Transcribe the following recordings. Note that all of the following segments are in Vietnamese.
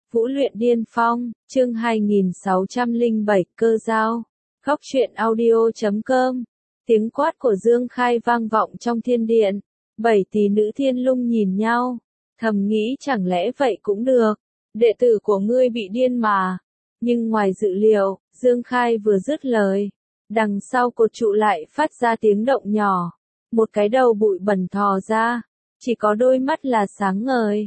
Vũ luyện điên phong, chương 2607 cơ giao. Góc truyện audio.com. Tiếng quát của Dương Khai vang vọng trong thiên điện. 7 tỷ nữ thiên lung nhìn nhau, thầm nghĩ chẳng lẽ vậy cũng được. Đệ tử của ngươi bị điên mà. Nhưng ngoài dự liệu, Dương Khai vừa dứt lời, đằng sau cột trụ lại phát ra tiếng động nhỏ. Một cái đầu bụi bẩn thò ra, chỉ có đôi mắt là sáng ngời.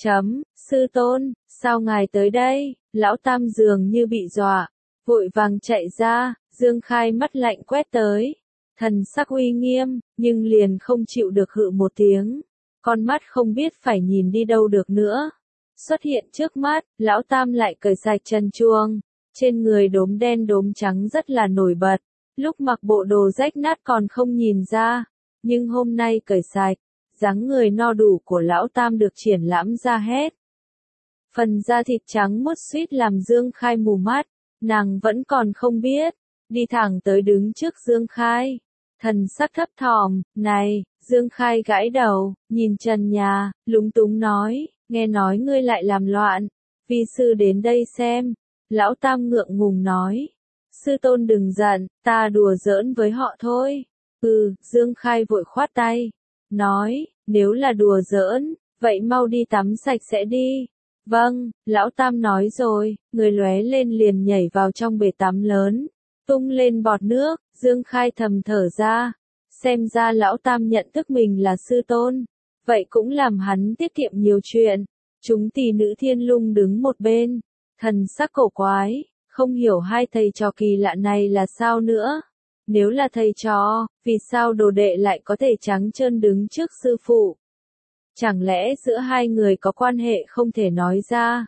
Sư tôn, sao ngài tới đây? Lão Tam dường như bị dọa, vội vàng chạy ra. Dương Khai mắt lạnh quét tới, thần sắc uy nghiêm, nhưng liền không chịu được hự một tiếng. Con mắt không biết phải nhìn đi đâu được nữa. Xuất hiện trước mắt, Lão Tam lại cởi sạch chân chuông, trên người đốm đen đốm trắng rất là nổi bật. Lúc mặc bộ đồ rách nát còn không nhìn ra, nhưng hôm nay cởi sạch, dáng người no đủ của Lão Tam được triển lãm ra hết. Phần da thịt trắng muốt suýt làm Dương Khai mù mắt, nàng vẫn còn không biết, đi thẳng tới đứng trước Dương Khai. Thần sắc thấp thỏm, này, Dương Khai gãi đầu, nhìn trần nhà, lúng túng nói, nghe nói ngươi lại làm loạn, vi sư đến đây xem. Lão Tam ngượng ngùng nói, sư tôn đừng giận, ta đùa giỡn với họ thôi. Dương Khai vội khoát tay, nói, nếu là đùa giỡn, vậy mau đi tắm sạch sẽ đi. Vâng, Lão Tam nói rồi, người lóe lên liền nhảy vào trong bể tắm lớn, tung lên bọt nước. Dương Khai thầm thở ra, xem ra Lão Tam nhận thức mình là sư tôn, vậy cũng làm hắn tiết kiệm nhiều chuyện. Chúng tỷ nữ thiên lung đứng một bên, thần sắc cổ quái, không hiểu hai thầy trò kỳ lạ này là sao nữa. Nếu là thầy trò, vì sao đồ đệ lại có thể trắng trơn đứng trước sư phụ? Chẳng lẽ giữa hai người có quan hệ không thể nói ra?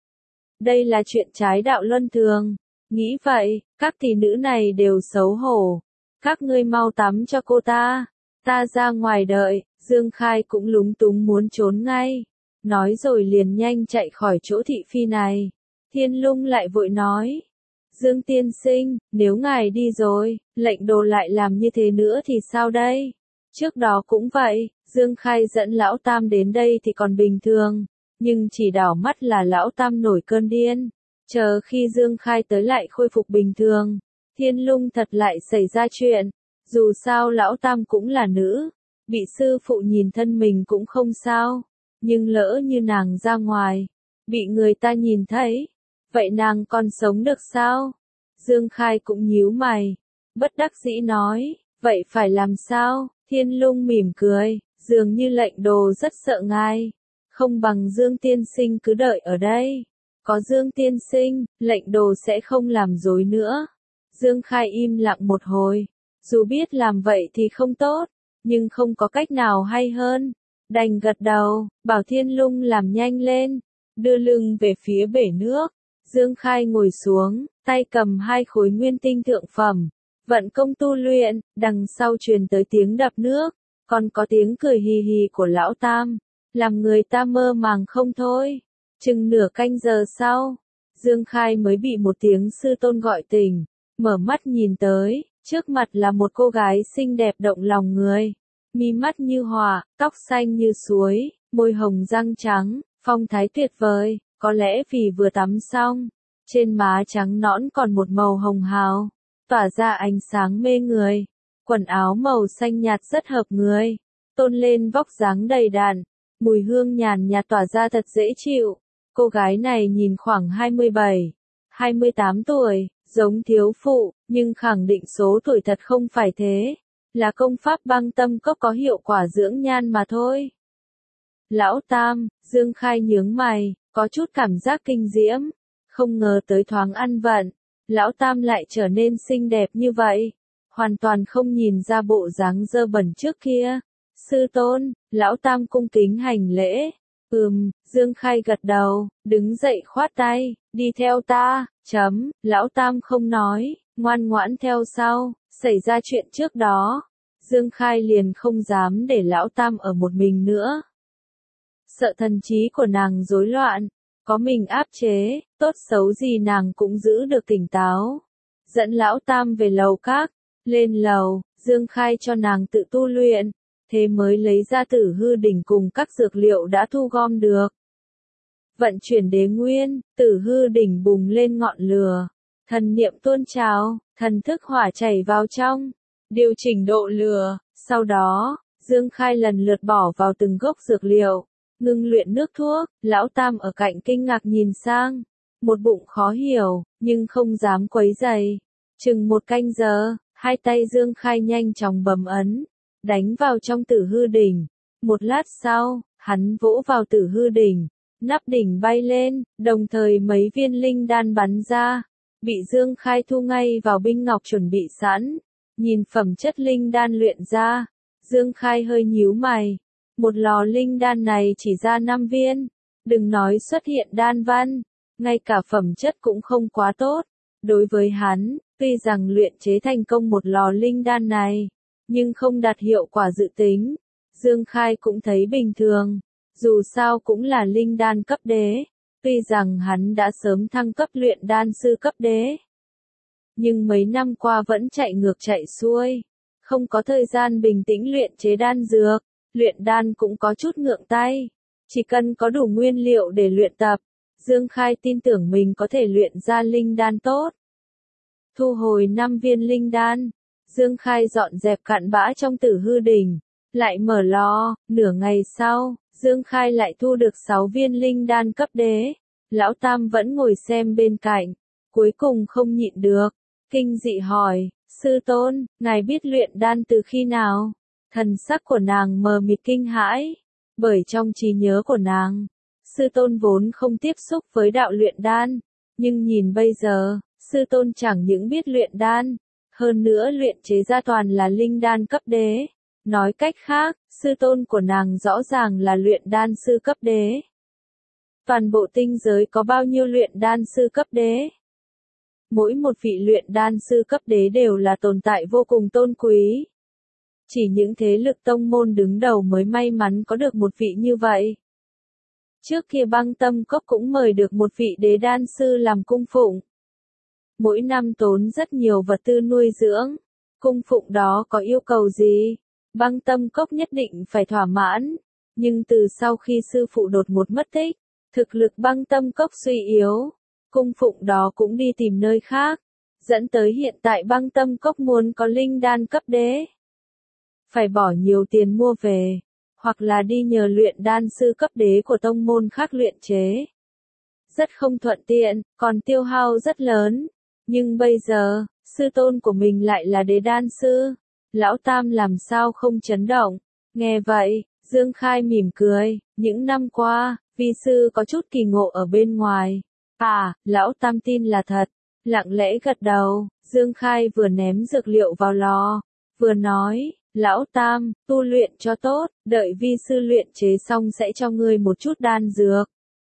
Đây là chuyện trái đạo luân thường. Nghĩ vậy, các tỷ nữ này đều xấu hổ. Các ngươi mau tắm cho cô ta. Ta ra ngoài đợi. Dương Khai cũng lúng túng muốn trốn ngay. Nói rồi liền nhanh chạy khỏi chỗ thị phi này. Thiên Lung lại vội nói. Dương tiên sinh, nếu ngài đi rồi, lệnh đồ lại làm như thế nữa thì sao đây? Trước đó cũng vậy, Dương Khai dẫn Lão Tam đến đây thì còn bình thường, nhưng chỉ đảo mắt là Lão Tam nổi cơn điên. Chờ khi Dương Khai tới lại khôi phục bình thường, Thiên Lung thật lại xảy ra chuyện. Dù sao Lão Tam cũng là nữ, bị sư phụ nhìn thân mình cũng không sao, nhưng lỡ như nàng ra ngoài, bị người ta nhìn thấy, vậy nàng còn sống được sao? Dương Khai cũng nhíu mày, bất đắc dĩ nói, vậy phải làm sao? Thiên Lung mỉm cười, dường như lệnh đồ rất sợ ngài, không bằng Dương tiên sinh cứ đợi ở đây. Có Dương tiên sinh, lệnh đồ sẽ không làm dối nữa. Dương Khai im lặng một hồi, dù biết làm vậy thì không tốt, nhưng không có cách nào hay hơn. Đành gật đầu, bảo Thiên Lung làm nhanh lên, đưa lưng về phía bể nước. Dương Khai ngồi xuống, tay cầm hai khối nguyên tinh thượng phẩm, vận công tu luyện, đằng sau truyền tới tiếng đập nước, còn có tiếng cười hì hì của Lão Tam, làm người ta mơ màng không thôi. Chừng nửa canh giờ sau, Dương Khai mới bị một tiếng sư tôn gọi tỉnh, mở mắt nhìn tới, trước mặt là một cô gái xinh đẹp động lòng người, mi mắt như họa, tóc xanh như suối, môi hồng răng trắng, phong thái tuyệt vời, có lẽ vì vừa tắm xong, trên má trắng nõn còn một màu hồng hào, tỏa ra ánh sáng mê người, quần áo màu xanh nhạt rất hợp người, tôn lên vóc dáng đầy đặn, mùi hương nhàn nhạt tỏa ra thật dễ chịu. Cô gái này nhìn khoảng 27, 28 tuổi, giống thiếu phụ, nhưng khẳng định số tuổi thật không phải thế, là công pháp băng tâm cốc có hiệu quả dưỡng nhan mà thôi. Lão Tam, Dương Khai nhướng mày, có chút cảm giác kinh diễm, không ngờ tới thoáng ăn vận, Lão Tam lại trở nên xinh đẹp như vậy, hoàn toàn không nhìn ra bộ dáng dơ bẩn trước kia. Sư tôn, Lão Tam cung kính hành lễ. Dương Khai gật đầu, đứng dậy khoát tay, đi theo ta. Lão Tam không nói, ngoan ngoãn theo sau. Xảy ra chuyện trước đó, Dương Khai liền không dám để Lão Tam ở một mình nữa. Sợ thần trí của nàng rối loạn, có mình áp chế, tốt xấu gì nàng cũng giữ được tỉnh táo. Dẫn Lão Tam về lầu các, lên lầu, Dương Khai cho nàng tự tu luyện, thế mới lấy ra Tử Hư đỉnh cùng các dược liệu đã thu gom được. Vận chuyển đế nguyên, Tử Hư đỉnh bùng lên ngọn lửa. Thần niệm tuôn trào, thần thức hỏa chảy vào trong, điều chỉnh độ lửa. Sau đó, Dương Khai lần lượt bỏ vào từng gốc dược liệu, ngưng luyện nước thuốc. Lão Tam ở cạnh kinh ngạc nhìn sang, một bụng khó hiểu, nhưng không dám quấy rầy. Chừng 1 canh giờ, hai tay Dương Khai nhanh chóng bấm ấn, đánh vào trong Tử Hư đỉnh. Một lát sau, hắn vỗ vào Tử Hư đỉnh, nắp đỉnh bay lên, đồng thời mấy viên linh đan bắn ra, bị Dương Khai thu ngay vào binh ngọc chuẩn bị sẵn. Nhìn phẩm chất linh đan luyện ra, Dương Khai hơi nhíu mày. Một lò linh đan này chỉ ra 5 viên, đừng nói xuất hiện đan văn, ngay cả phẩm chất cũng không quá tốt. Đối với hắn, tuy rằng luyện chế thành công một lò linh đan này, nhưng không đạt hiệu quả dự tính. Dương Khai cũng thấy bình thường, dù sao cũng là linh đan cấp đế, tuy rằng hắn đã sớm thăng cấp luyện đan sư cấp đế. Nhưng mấy năm qua vẫn chạy ngược chạy xuôi, không có thời gian bình tĩnh luyện chế đan dược, luyện đan cũng có chút ngượng tay. Chỉ cần có đủ nguyên liệu để luyện tập, Dương Khai tin tưởng mình có thể luyện ra linh đan tốt. Thu hồi 5 viên linh đan, Dương Khai dọn dẹp cặn bã trong Tử Hư đỉnh, lại mở lò. Nửa ngày sau, Dương Khai lại thu được 6 viên linh đan cấp đế. Lão Tam vẫn ngồi xem bên cạnh, cuối cùng không nhịn được, kinh dị hỏi, sư tôn, ngài biết luyện đan từ khi nào? Thần sắc của nàng mờ mịt kinh hãi, bởi trong trí nhớ của nàng, sư tôn vốn không tiếp xúc với đạo luyện đan, nhưng nhìn bây giờ, sư tôn chẳng những biết luyện đan, hơn nữa luyện chế ra toàn là linh đan cấp đế. Nói cách khác, sư tôn của nàng rõ ràng là luyện đan sư cấp đế. Toàn bộ tinh giới có bao nhiêu luyện đan sư cấp đế? Mỗi một vị luyện đan sư cấp đế đều là tồn tại vô cùng tôn quý. Chỉ những thế lực tông môn đứng đầu mới may mắn có được một vị như vậy. Trước kia Băng Tâm Cốc cũng mời được một vị đế đan sư làm cung phụng. Mỗi năm tốn rất nhiều vật tư nuôi dưỡng. Cung phụng đó có yêu cầu gì? Băng Tâm Cốc nhất định phải thỏa mãn. Nhưng từ sau khi sư phụ đột ngột mất tích, thực lực Băng Tâm Cốc suy yếu, cung phụng đó cũng đi tìm nơi khác, dẫn tới hiện tại Băng Tâm Cốc muốn có linh đan cấp đế, phải bỏ nhiều tiền mua về, hoặc là đi nhờ luyện đan sư cấp đế của tông môn khác luyện chế. Rất không thuận tiện, còn tiêu hao rất lớn. Nhưng bây giờ, sư tôn của mình lại là đế đan sư. Lão Tam làm sao không chấn động? Nghe vậy, Dương Khai mỉm cười, những năm qua, vi sư có chút kỳ ngộ ở bên ngoài. À, Lão Tam tin là thật, lặng lẽ gật đầu. Dương Khai vừa ném dược liệu vào lò, vừa nói, Lão Tam, tu luyện cho tốt, đợi vi sư luyện chế xong sẽ cho ngươi một chút đan dược.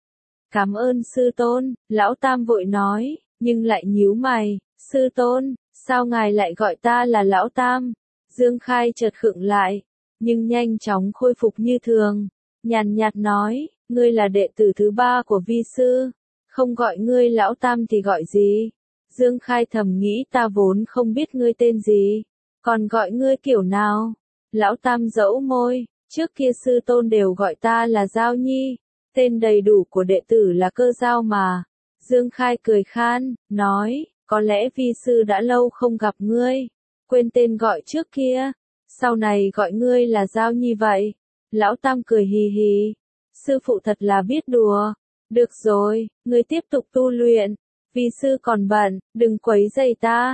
Cảm ơn sư tôn, Lão Tam vội nói, nhưng lại nhíu mày, sư tôn, sao ngài lại gọi ta là Lão Tam? Dương Khai chợt khựng lại, nhưng nhanh chóng khôi phục như thường, nhàn nhạt nói, ngươi là đệ tử thứ 3 của vi sư, không gọi ngươi Lão Tam thì gọi gì? Dương Khai thầm nghĩ ta vốn không biết ngươi tên gì, còn gọi ngươi kiểu nào? Lão Tam dẫu môi, trước kia sư tôn đều gọi ta là Giao Nhi, tên đầy đủ của đệ tử là Cơ Giao mà. Dương Khai cười khan, nói, có lẽ vi sư đã lâu không gặp ngươi, quên tên gọi trước kia, sau này gọi ngươi là Giao Nhi vậy. Lão Tam cười hì hì, sư phụ thật là biết đùa. Được rồi, ngươi tiếp tục tu luyện, vi sư còn bận, đừng quấy rầy ta.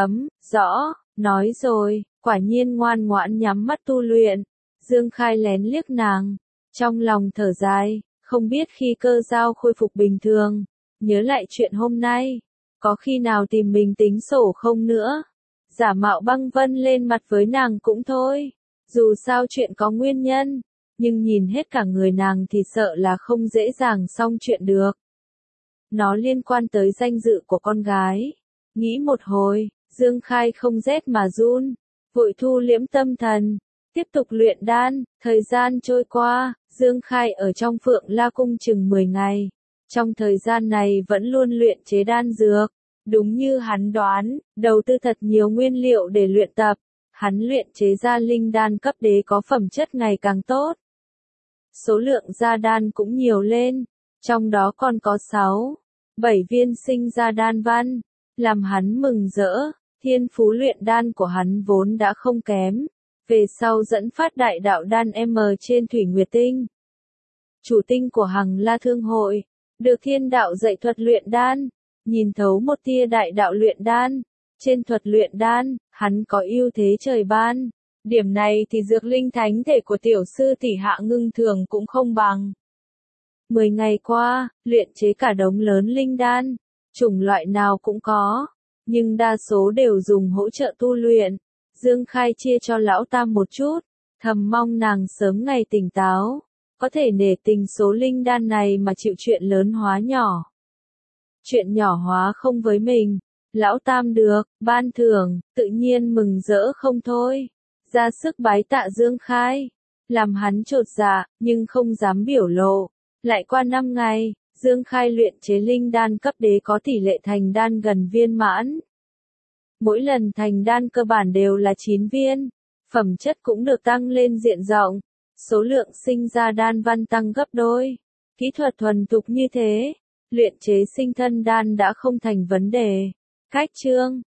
Rõ, nói rồi, quả nhiên ngoan ngoãn nhắm mắt tu luyện. Dương Khai lén liếc nàng, trong lòng thở dài, không biết khi Cơ Giao khôi phục bình thường, nhớ lại chuyện hôm nay, có khi nào tìm mình tính sổ không nữa? Giả mạo Băng Vân lên mặt với nàng cũng thôi, dù sao chuyện có nguyên nhân, nhưng nhìn hết cả người nàng thì sợ là không dễ dàng xong chuyện được. Nó liên quan tới danh dự của con gái. Nghĩ một hồi, Dương Khai không rét mà run, vội thu liễm tâm thần, tiếp tục luyện đan. Thời gian trôi qua, Dương Khai ở trong Phượng La Cung chừng 10 ngày. Trong thời gian này vẫn luôn luyện chế đan dược. Đúng như hắn đoán, đầu tư thật nhiều nguyên liệu để luyện tập. Hắn luyện chế ra linh đan cấp đế có phẩm chất ngày càng tốt. Số lượng ra đan cũng nhiều lên. Trong đó còn có 6, 7 viên sinh ra đan văn, làm hắn mừng rỡ. Thiên phú luyện đan của hắn vốn đã không kém, về sau dẫn phát đại đạo đan M trên Thủy Nguyệt Tinh. Chủ tinh của Hằng La Thương Hội, được thiên đạo dạy thuật luyện đan, nhìn thấu một tia đại đạo luyện đan. Trên thuật luyện đan, hắn có ưu thế trời ban. Điểm này thì dược linh thánh thể của tiểu sư tỷ Hạ Ngưng Thường cũng không bằng. 10 ngày qua, luyện chế cả đống lớn linh đan, chủng loại nào cũng có, nhưng đa số đều dùng hỗ trợ tu luyện. Dương Khai chia cho lão tam một chút, thầm mong nàng sớm ngày tỉnh táo, có thể nể tình số linh đan này mà chịu chuyện lớn hóa nhỏ. Chuyện nhỏ hóa không với mình, lão tam được, ban thưởng, tự nhiên mừng rỡ không thôi. Ra sức bái tạ Dương Khai, làm hắn chột dạ, nhưng không dám biểu lộ. Lại qua 5 ngày, Dương Khai luyện chế linh đan cấp đế có tỷ lệ thành đan gần viên mãn. Mỗi lần thành đan cơ bản đều là 9 viên, phẩm chất cũng được tăng lên diện rộng, số lượng sinh ra đan văn tăng gấp đôi. Kỹ thuật thuần thục như thế, luyện chế sinh thân đan đã không thành vấn đề. Cách chương